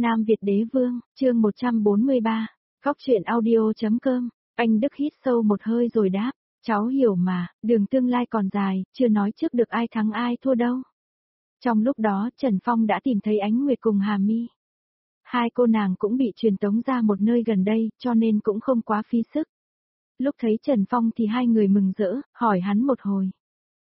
Nam Việt Đế Vương, chương 143, Góc truyện audio.com, anh Đức hít sâu một hơi rồi đáp, cháu hiểu mà, đường tương lai còn dài, chưa nói trước được ai thắng ai thua đâu. Trong lúc đó Trần Phong đã tìm thấy Ánh Nguyệt cùng Hà Mi. Hai cô nàng cũng bị truyền tống ra một nơi gần đây, cho nên cũng không quá phí sức. Lúc thấy Trần Phong thì hai người mừng rỡ, hỏi hắn một hồi.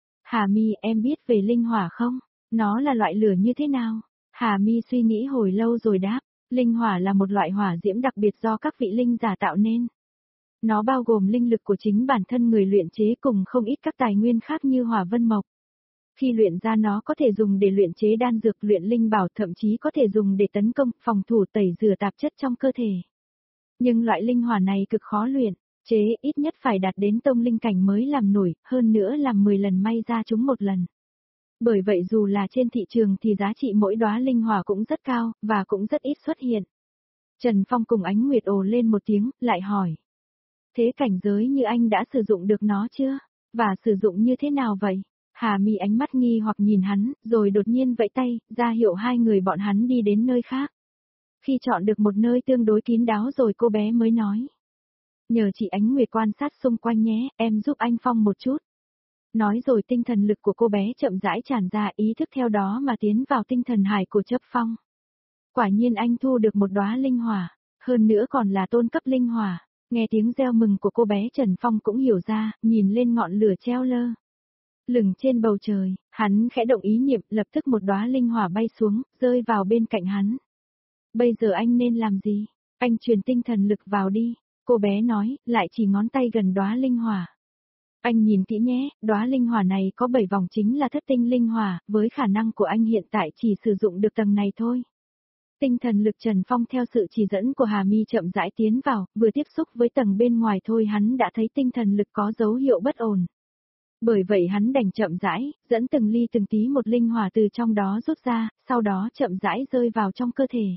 Hà Mi, em biết về linh hỏa không? Nó là loại lửa như thế nào? Hà Mi suy nghĩ hồi lâu rồi đáp, linh hỏa là một loại hỏa diễm đặc biệt do các vị linh giả tạo nên. Nó bao gồm linh lực của chính bản thân người luyện chế cùng không ít các tài nguyên khác như hỏa vân mộc. Khi luyện ra nó có thể dùng để luyện chế đan dược, luyện linh bảo, thậm chí có thể dùng để tấn công, phòng thủ, tẩy rửa tạp chất trong cơ thể. Nhưng loại linh hỏa này cực khó luyện, chế ít nhất phải đạt đến tông linh cảnh mới làm nổi, hơn nữa làm 10 lần may ra chúng một lần. Bởi vậy dù là trên thị trường thì giá trị mỗi đóa linh hỏa cũng rất cao, và cũng rất ít xuất hiện. Trần Phong cùng Ánh Nguyệt ồ lên một tiếng, lại hỏi. Thế cảnh giới như anh đã sử dụng được nó chưa? Và sử dụng như thế nào vậy? Hà Mi ánh mắt nghi hoặc nhìn hắn, rồi đột nhiên vẫy tay, ra hiệu hai người bọn hắn đi đến nơi khác. Khi chọn được một nơi tương đối kín đáo rồi cô bé mới nói. Nhờ chị Ánh Nguyệt quan sát xung quanh nhé, em giúp anh Phong một chút. Nói rồi tinh thần lực của cô bé chậm rãi tràn ra, ý thức theo đó mà tiến vào tinh thần hải của Chấp Phong. Quả nhiên anh thu được một đóa linh hỏa, hơn nữa còn là tôn cấp linh hỏa. Nghe tiếng reo mừng của cô bé, Trần Phong cũng hiểu ra, nhìn lên ngọn lửa treo lơ lửng trên bầu trời, hắn khẽ động ý niệm, lập tức một đóa linh hỏa bay xuống, rơi vào bên cạnh hắn. Bây giờ anh nên làm gì? Anh truyền tinh thần lực vào đi, cô bé nói, lại chỉ ngón tay gần đóa linh hỏa. Anh nhìn kỹ nhé, đóa linh hỏa này có 7 vòng chính là thất tinh linh hỏa, với khả năng của anh hiện tại chỉ sử dụng được tầng này thôi. Tinh thần lực Trần Phong theo sự chỉ dẫn của Hà Mi chậm rãi tiến vào, vừa tiếp xúc với tầng bên ngoài thôi hắn đã thấy tinh thần lực có dấu hiệu bất ổn. Bởi vậy hắn đành chậm rãi, dẫn từng ly từng tí một linh hỏa từ trong đó rút ra, sau đó chậm rãi rơi vào trong cơ thể.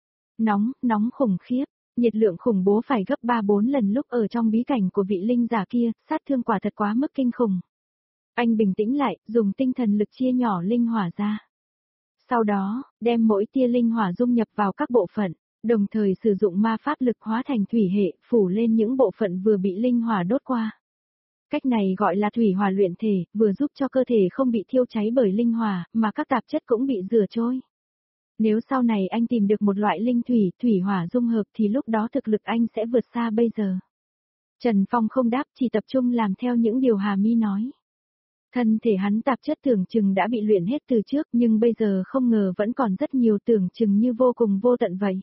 Nóng khủng khiếp, nhiệt lượng khủng bố phải gấp 3-4 lần lúc ở trong bí cảnh của vị linh giả kia, sát thương quả thật quá mức kinh khủng. Anh bình tĩnh lại, dùng tinh thần lực chia nhỏ linh hỏa ra. Sau đó, đem mỗi tia linh hỏa dung nhập vào các bộ phận, đồng thời sử dụng ma pháp lực hóa thành thủy hệ, phủ lên những bộ phận vừa bị linh hỏa đốt qua. Cách này gọi là thủy hỏa luyện thể, vừa giúp cho cơ thể không bị thiêu cháy bởi linh hỏa, mà các tạp chất cũng bị rửa trôi. Nếu sau này anh tìm được một loại linh thủy hỏa dung hợp thì lúc đó thực lực anh sẽ vượt xa bây giờ. Trần Phong không đáp, chỉ tập trung làm theo những điều Hà Mi nói. Thân thể hắn tạp chất tưởng chừng đã bị luyện hết từ trước, nhưng bây giờ không ngờ vẫn còn rất nhiều, tưởng chừng như vô cùng vô tận vậy.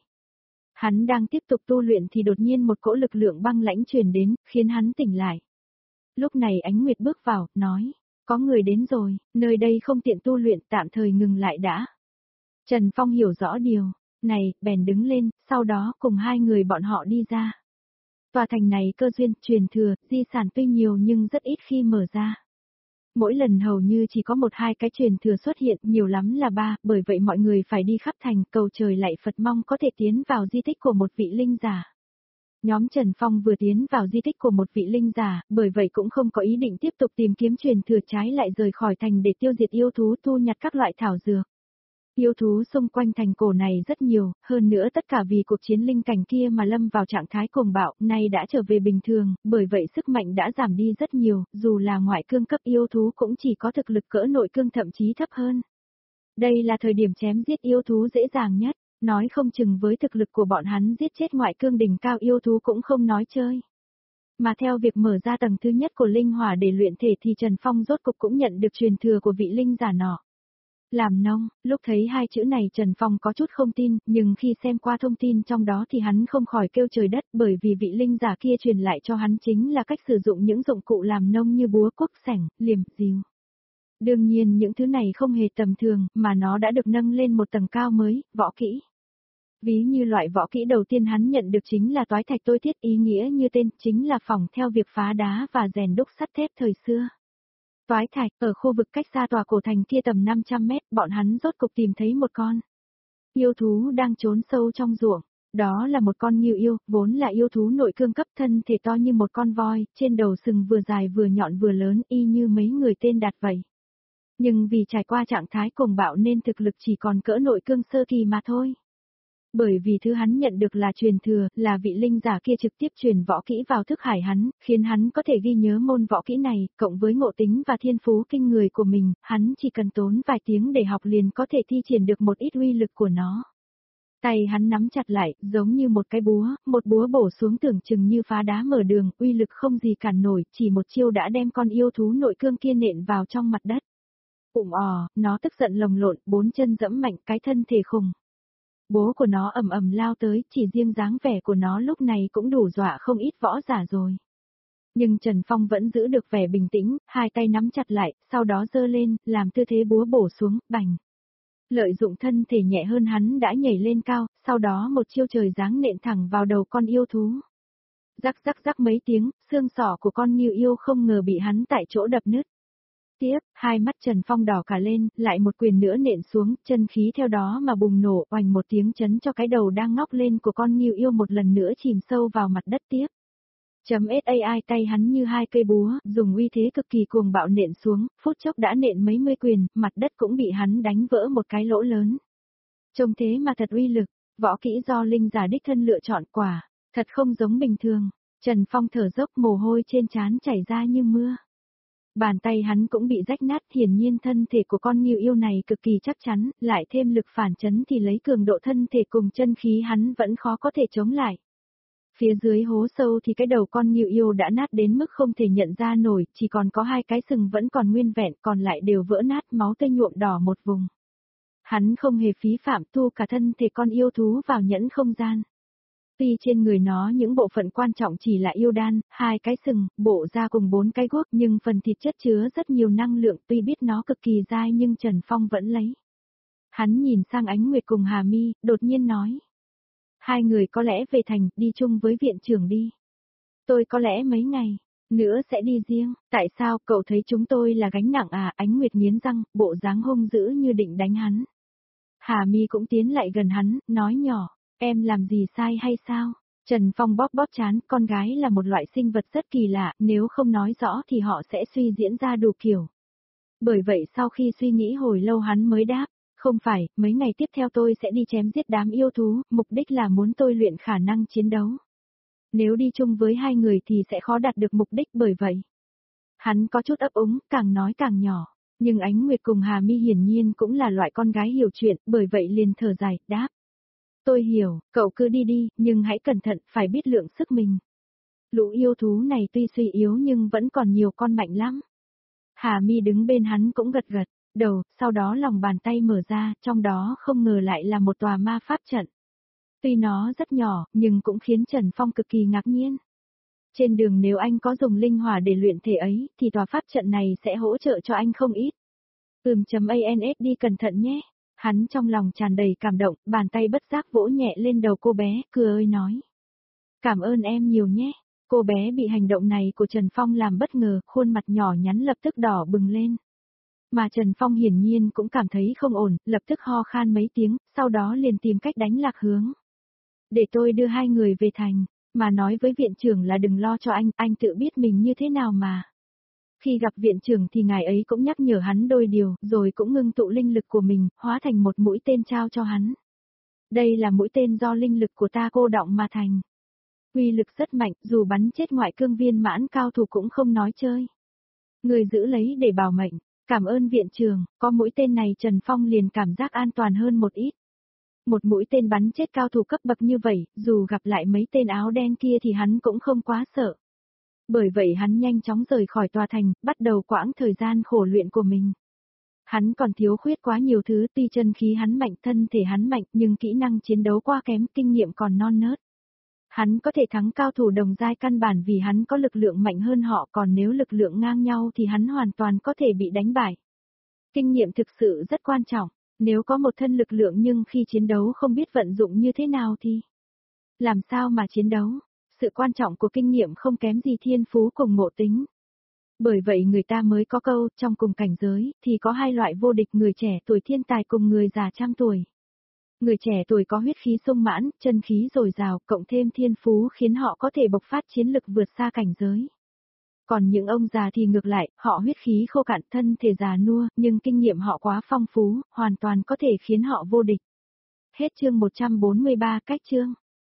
Hắn đang tiếp tục tu luyện thì đột nhiên một cỗ lực lượng băng lãnh truyền đến, khiến hắn tỉnh lại. Lúc này Ánh Nguyệt bước vào, nói, có người đến rồi, nơi đây không tiện tu luyện, tạm thời ngừng lại đã. Trần Phong hiểu rõ điều này, bèn đứng lên, sau đó cùng hai người bọn họ đi ra. Tòa thành này cơ duyên, truyền thừa, di sản tuy nhiều nhưng rất ít khi mở ra. Mỗi lần hầu như chỉ có 1-2 cái truyền thừa xuất hiện, nhiều lắm là 3, bởi vậy mọi người phải đi khắp thành, cầu trời lạy Phật mong có thể tiến vào di tích của một vị linh giả. Nhóm Trần Phong vừa tiến vào di tích của một vị linh giả, bởi vậy cũng không có ý định tiếp tục tìm kiếm truyền thừa, trái lại rời khỏi thành để tiêu diệt yêu thú, thu nhặt các loại thảo dược. Yêu thú xung quanh thành cổ này rất nhiều, hơn nữa tất cả vì cuộc chiến linh cảnh kia mà lâm vào trạng thái cuồng bạo, nay đã trở về bình thường, bởi vậy sức mạnh đã giảm đi rất nhiều, dù là ngoại cương cấp yêu thú cũng chỉ có thực lực cỡ nội cương, thậm chí thấp hơn. Đây là thời điểm chém giết yêu thú dễ dàng nhất, nói không chừng với thực lực của bọn hắn giết chết ngoại cương đỉnh cao yêu thú cũng không nói chơi. Mà theo việc mở ra tầng thứ nhất của linh hỏa để luyện thể thì Trần Phong rốt cục cũng nhận được truyền thừa của vị linh giả nọ. Làm nông, lúc thấy hai chữ này Trần Phong có chút không tin, nhưng khi xem qua thông tin trong đó thì hắn không khỏi kêu trời đất, bởi vì vị linh giả kia truyền lại cho hắn chính là cách sử dụng những dụng cụ làm nông như búa, cuốc, xẻng, liềm, rìu. Đương nhiên những thứ này không hề tầm thường, mà nó đã được nâng lên một tầng cao mới, võ kỹ. Ví như loại võ kỹ đầu tiên hắn nhận được chính là toái thạch tôi thiết, ý nghĩa như tên, chính là phỏng theo việc phá đá và rèn đúc sắt thép thời xưa. Toái thạch, ở khu vực cách xa tòa cổ thành kia tầm 500 mét, bọn hắn rốt cục tìm thấy một con yêu thú đang trốn sâu trong ruộng. Đó là một con ngưu yêu, vốn là yêu thú nội cương cấp, thân thể to như một con voi, trên đầu sừng vừa dài vừa nhọn vừa lớn, y như mấy người tên đạt vậy. Nhưng vì trải qua trạng thái cuồng bạo nên thực lực chỉ còn cỡ nội cương sơ kỳ mà thôi. Bởi vì thứ hắn nhận được là truyền thừa, là vị linh giả kia trực tiếp truyền võ kỹ vào thức hải hắn, khiến hắn có thể ghi nhớ môn võ kỹ này, cộng với ngộ tính và thiên phú kinh người của mình, hắn chỉ cần tốn vài tiếng để học liền có thể thi triển được một ít uy lực của nó. Tay hắn nắm chặt lại, giống như một búa bổ xuống tưởng chừng như phá đá mở đường, uy lực không gì cản nổi, chỉ một chiêu đã đem con yêu thú nội cương kia nện vào trong mặt đất. Nó tức giận lồng lộn, bốn chân dẫm mạnh cái thân thể khủng. Bố của nó ầm ầm lao tới, chỉ riêng dáng vẻ của nó lúc này cũng đủ dọa không ít võ giả rồi. Nhưng Trần Phong vẫn giữ được vẻ bình tĩnh, hai tay nắm chặt lại, sau đó giơ lên, làm tư thế búa bổ xuống, bành. Lợi dụng thân thể nhẹ hơn hắn đã nhảy lên cao, sau đó một chiêu trời giáng nện thẳng vào đầu con yêu thú. Rắc rắc rắc mấy tiếng, xương sọ của con ngưu yêu không ngờ bị hắn tại chỗ đập nứt. Tiếp, hai mắt Trần Phong đỏ cả lên, lại một quyền nữa nện xuống, chân khí theo đó mà bùng nổ, oành một tiếng chấn cho cái đầu đang ngóc lên của con ngưu yêu một lần nữa chìm sâu vào mặt đất tiếp. .sai tay hắn như hai cây búa, dùng uy thế cực kỳ cuồng bạo nện xuống, phút chốc đã nện mấy mươi quyền, mặt đất cũng bị hắn đánh vỡ một cái lỗ lớn. Trông thế mà thật uy lực, võ kỹ do linh giả đích thân lựa chọn quả, thật không giống bình thường. Trần Phong thở dốc, mồ hôi trên trán chảy ra như mưa. Bàn tay hắn cũng bị rách nát, hiển nhiên thân thể của con ngưu yêu này cực kỳ chắc chắn, lại thêm lực phản chấn thì lấy cường độ thân thể cùng chân khí hắn vẫn khó có thể chống lại. Phía dưới hố sâu thì cái đầu con ngưu yêu đã nát đến mức không thể nhận ra nổi, chỉ còn có hai cái sừng vẫn còn nguyên vẹn, còn lại đều vỡ nát, máu tươi nhuộm đỏ một vùng. Hắn không hề phí phạm, thu cả thân thể con yêu thú vào nhẫn không gian. Tuy trên người nó những bộ phận quan trọng chỉ là yêu đan, hai cái sừng, bộ da cùng bốn cái guốc, nhưng phần thịt chất chứa rất nhiều năng lượng, tuy biết nó cực kỳ dai nhưng Trần Phong vẫn lấy. Hắn nhìn sang Ánh Nguyệt cùng Hà Mi, đột nhiên nói. Hai người có lẽ về thành, đi chung với viện trưởng đi. Tôi có lẽ mấy ngày nữa sẽ đi riêng. Tại sao cậu thấy chúng tôi là gánh nặng à? Ánh Nguyệt nghiến răng, bộ dáng hung dữ như định đánh hắn. Hà Mi cũng tiến lại gần hắn, nói nhỏ, em làm gì sai hay sao? Trần Phong bóp bóp trán, con gái là một loại sinh vật rất kỳ lạ, nếu không nói rõ thì họ sẽ suy diễn ra đủ kiểu. Bởi vậy sau khi suy nghĩ hồi lâu hắn mới đáp, không phải, mấy ngày tiếp theo tôi sẽ đi chém giết đám yêu thú, mục đích là muốn tôi luyện khả năng chiến đấu. Nếu đi chung với hai người thì sẽ khó đạt được mục đích, bởi vậy. Hắn có chút ấp úng, càng nói càng nhỏ, nhưng Ánh Nguyệt cùng Hà Mi hiển nhiên cũng là loại con gái hiểu chuyện, bởi vậy liền thở dài, đáp. Tôi hiểu, cậu cứ đi đi, nhưng hãy cẩn thận, phải biết lượng sức mình. Lũ yêu thú này tuy suy yếu nhưng vẫn còn nhiều con mạnh lắm. Hà Mi đứng bên hắn cũng gật gật đầu, sau đó lòng bàn tay mở ra, trong đó không ngờ lại là một tòa ma pháp trận. Tuy nó rất nhỏ, nhưng cũng khiến Trần Phong cực kỳ ngạc nhiên. Trên đường nếu anh có dùng linh hỏa để luyện thể ấy, thì tòa pháp trận này sẽ hỗ trợ cho anh không ít. ANS đi cẩn thận nhé. Hắn trong lòng tràn đầy cảm động, bàn tay bất giác vỗ nhẹ lên đầu cô bé, cười ơi nói. Cảm ơn em nhiều nhé. Cô bé bị hành động này của Trần Phong làm bất ngờ, khuôn mặt nhỏ nhắn lập tức đỏ bừng lên. Mà Trần Phong hiển nhiên cũng cảm thấy không ổn, lập tức ho khan mấy tiếng, sau đó liền tìm cách đánh lạc hướng. Để tôi đưa hai người về thành, mà nói với viện trưởng là đừng lo cho anh tự biết mình như thế nào mà. Khi gặp viện trưởng thì ngài ấy cũng nhắc nhở hắn đôi điều, rồi cũng ngưng tụ linh lực của mình, hóa thành một mũi tên trao cho hắn. Đây là mũi tên do linh lực của ta cô đọng mà thành. Uy lực rất mạnh, dù bắn chết ngoại cương viên mãn cao thủ cũng không nói chơi. Người giữ lấy để bảo mệnh, cảm ơn viện trưởng, có mũi tên này Trần Phong liền cảm giác an toàn hơn một ít. Một mũi tên bắn chết cao thủ cấp bậc như vậy, dù gặp lại mấy tên áo đen kia thì hắn cũng không quá sợ. Bởi vậy hắn nhanh chóng rời khỏi tòa thành, bắt đầu quãng thời gian khổ luyện của mình. Hắn còn thiếu khuyết quá nhiều thứ, tuy chân khí hắn mạnh, thân thể hắn mạnh, nhưng kỹ năng chiến đấu quá kém, kinh nghiệm còn non nớt. Hắn có thể thắng cao thủ đồng giai căn bản vì hắn có lực lượng mạnh hơn họ, còn nếu lực lượng ngang nhau thì hắn hoàn toàn có thể bị đánh bại. Kinh nghiệm thực sự rất quan trọng, nếu có một thân lực lượng nhưng khi chiến đấu không biết vận dụng như thế nào thì làm sao mà chiến đấu? Sự quan trọng của kinh nghiệm không kém gì thiên phú cùng ngộ tính. Bởi vậy người ta mới có câu, trong cùng cảnh giới, thì có hai loại vô địch, người trẻ tuổi thiên tài cùng người già trăm tuổi. Người trẻ tuổi có huyết khí sung mãn, chân khí dồi dào, cộng thêm thiên phú khiến họ có thể bộc phát chiến lực vượt xa cảnh giới. Còn những ông già thì ngược lại, họ huyết khí khô cạn, thân thể già nua, nhưng kinh nghiệm họ quá phong phú, hoàn toàn có thể khiến họ vô địch. Hết chương 143 cách chương.